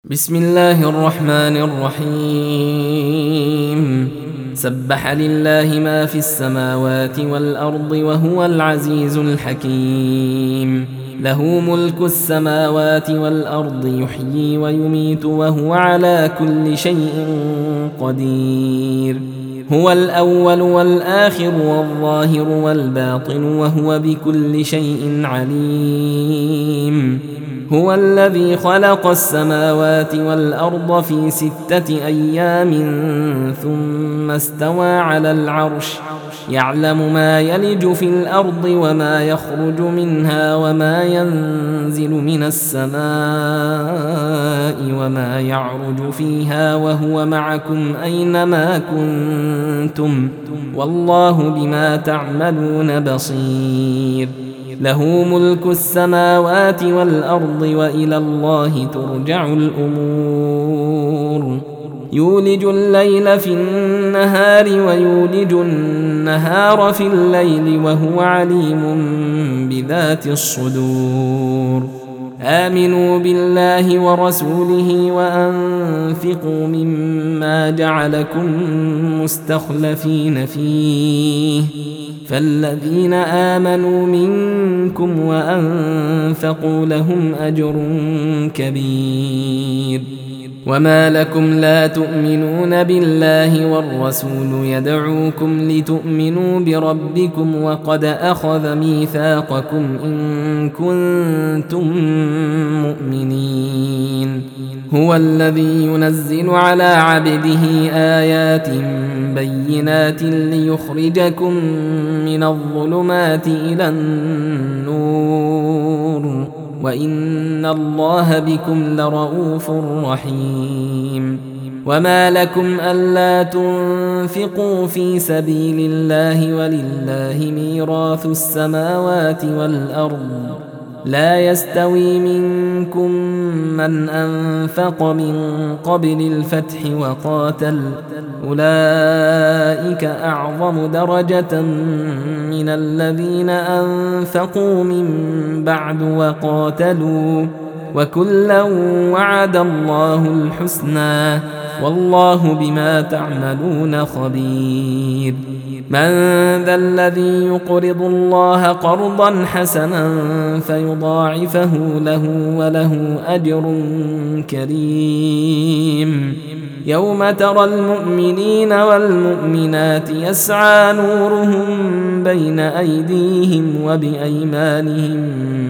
بسم الله الرحمن الرحيم. سبح لله ما في السماوات والأرض وهو العزيز الحكيم. له ملك السماوات والأرض يحيي ويميت وهو على كل شيء قدير. هو الأول والآخر والظاهر والباطن وهو بكل شيء عليم. هو الذي خلق السماوات والأرض في 6 أيام ثم استوى على العرش يعلم ما يلج في الأرض وما يخرج منها وما ينزل من السماء وما يعرج فيها وهو معكم أينما كنتم والله بما تعملون بصير. له ملك السماوات والأرض وإلى الله ترجع الأمور. يولج الليل في النهار ويولج النهار في الليل وهو عليم بذات الصدور. آمنوا بالله ورسوله وأنفقوا مما جعلكم مستخلفين فيه فالذين آمنوا منكم وأنفقوا لهم أجر كبير. وما لكم لا تؤمنون بالله والرسول يدعوكم لتؤمنوا بربكم وقد أخذ ميثاقكم إن كنتم مؤمنين. هو الذي ينزل على عبده آيات بينات ليخرجكم من الظلمات إلى النور وإن الله بكم لرؤوف رحيم. وما لكم ألا تنفقوا في سبيل الله ولله ميراث السماوات والأرض لا يستوي منكم من أنفق من قبل الفتح وقاتل أولئك أعظم درجة من الذين أنفقوا من بعد وقاتلوا وكلا وعد الله الحسنى والله بما تعملون خبير. من ذا الذي يقرض الله قرضا حسنا فيضاعفه له وله أجر كريم. يوم ترى المؤمنين والمؤمنات يسعى نورهم بين أيديهم وبأيمانهم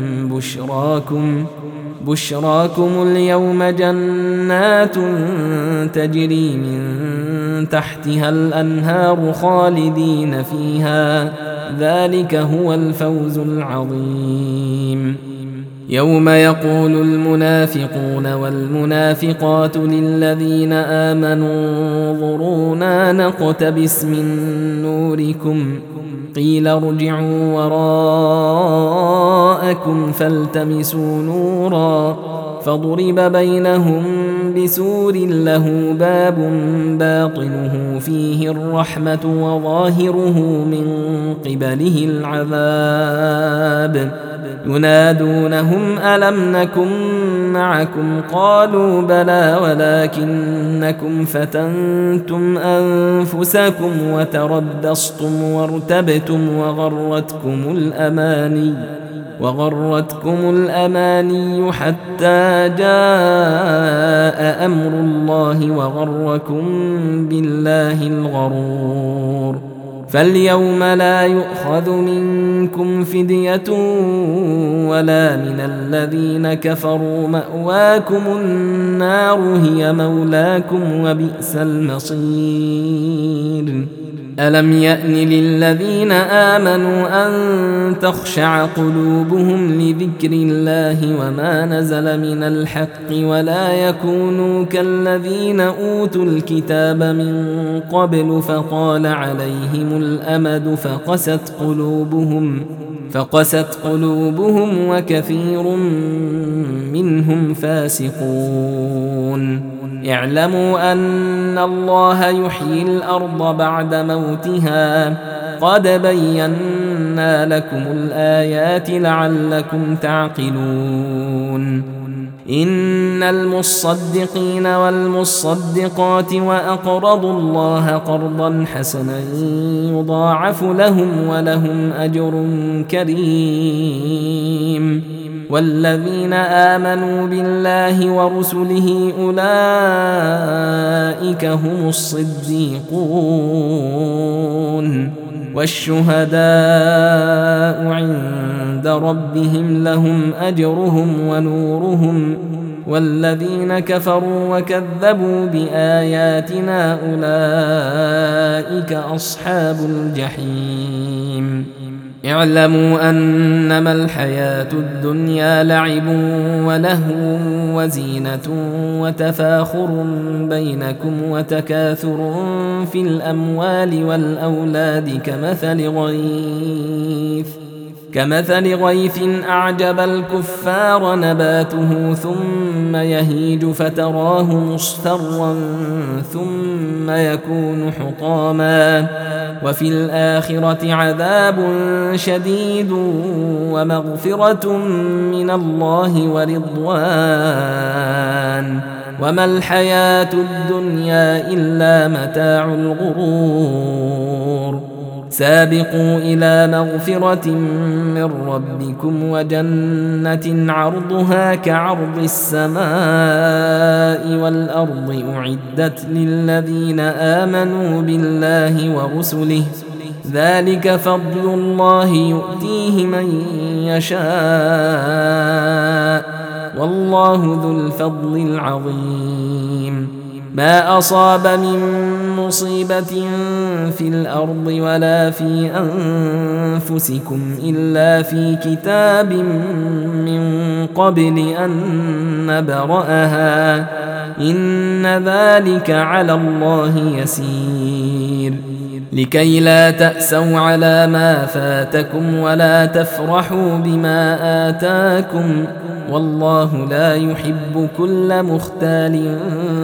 بشراكم اليوم جنات تجري من تحتها الأنهار خالدين فيها ذلك هو الفوز العظيم. يوم يقول المنافقون والمنافقات للذين آمنوا انظرونا نقتبس من نوركم قيل ارجعوا وراءكم فالتمسوا نورا فضرب بينهم بسور له باب باطنه فيه الرحمة وظاهره من قبله العذاب ينادونهم ألم نكن معكم قالوا بلى ولكنكم فتنتم أنفسكم وتربصتم وارتبتم وغرتكم الأماني حتى جاء أمر الله وغركم بالله الغرور. فاليوم لا يؤخذ منكم فدية ولا من الذين كفروا مأواكم النار هي مولاكم وبئس المصير. ألم يأن للذين آمنوا أن تخشع قلوبهم لذكر الله وما نزل من الحق ولا يكونوا كالذين أوتوا الكتاب من قبل فطال عليهم الأمد فقست قلوبهم وكثير منهم فاسقون. اعلموا أن الله يحيي الأرض بعد موتها قد بينا لكم الآيات لعلكم تعقلون. إن المصدقين والمصدقات وأقرضوا الله قرضا حسنا يضاعف لهم ولهم أجر كريم والذين آمنوا بالله ورسله أولئك هم الصديقون والشهداء عند ربهم لهم أجرهم ونورهم والذين كفروا وكذبوا بآياتنا أولئك أصحاب الجحيم اعلموا أنما الحياة الدنيا لعب ولهو وزينة وتفاخر بينكم وتكاثر في الأموال والأولاد كمثل غيث أعجب الكفار نباته ثم يهيج فتراه مصفرا ثم يكون حطاما وفي الآخرة عذاب شديد ومغفرة من الله ورضوان وما الحياة الدنيا إلا متاع الغرور سابقوا إلى مغفرة من ربكم وجنة عرضها كعرض السماء والأرض أعدت للذين آمنوا بالله ورسله ذلك فضل الله يؤتيه من يشاء والله ذو الفضل العظيم ما أصاب من مصيبة في الأرض ولا في أنفسكم إلا في كتاب من قبل أن نبرأها إن ذلك على الله يسير لكي لا تأسوا على ما فاتكم ولا تفرحوا بما آتاكم والله لا يحب كل مختال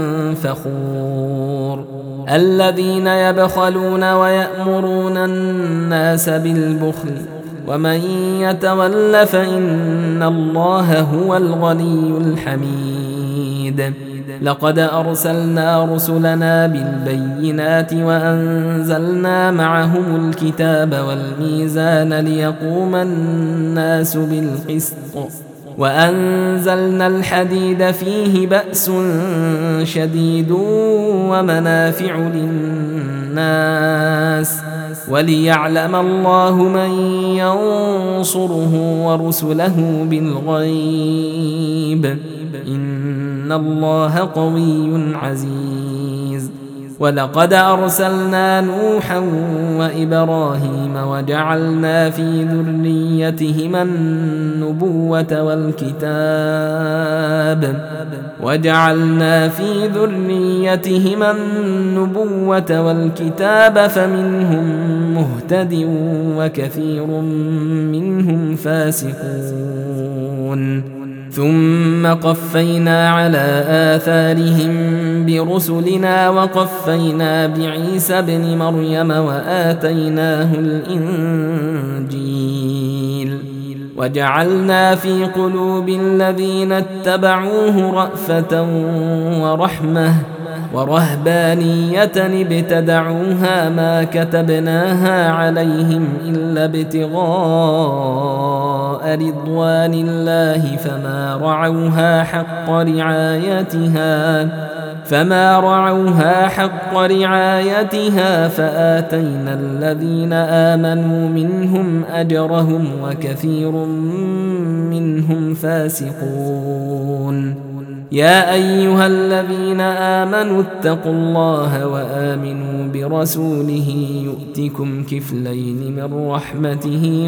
فخور الذين يبخلون ويأمرون الناس بالبخل ومن يتول فإن الله هو الغني الحميد لقد أرسلنا رسلنا بالبينات وأنزلنا معهم الكتاب والميزان ليقوم الناس بالقسط وأنزلنا الحديد فيه بأس شديد ومنافع للناس وليعلم الله من ينصره ورسله بالغيب إن الله قوي عزيز ولقد أرسلنا نوحا وإبراهيم وجعلنا في ذريتهما النبوة والكتاب فمنهم مهتد وكثير منهم فاسقون ثم قفينا على آثارهم برسلنا وقفينا بعيسى ابن مريم وآتيناه الإنجيل وجعلنا في قلوب الذين اتبعوه رأفة ورحمة ورهبانية ابتدعوها ما كتبناها عليهم إلا ابتغاء رضوان الله فما رعوها حق رعايتها فآتينا الذين آمنوا منهم أجرهم وكثير منهم فاسقون يا أيها الذين آمنوا اتقوا الله وآمنوا برسوله يؤتكم كفلين من رحمته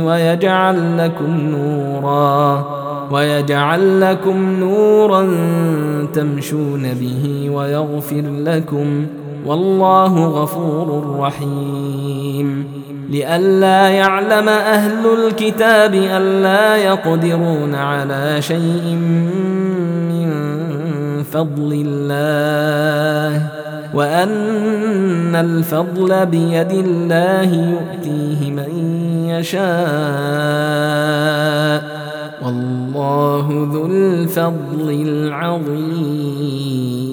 ويجعل لكم نورا تمشون به ويغفر لكم والله غفور رحيم لئلا يعلم أهل الكتاب ألا يقدرون على شيء من فضل الله وأن الفضل بيد الله يؤتيه من يشاء والله ذو الفضل العظيم.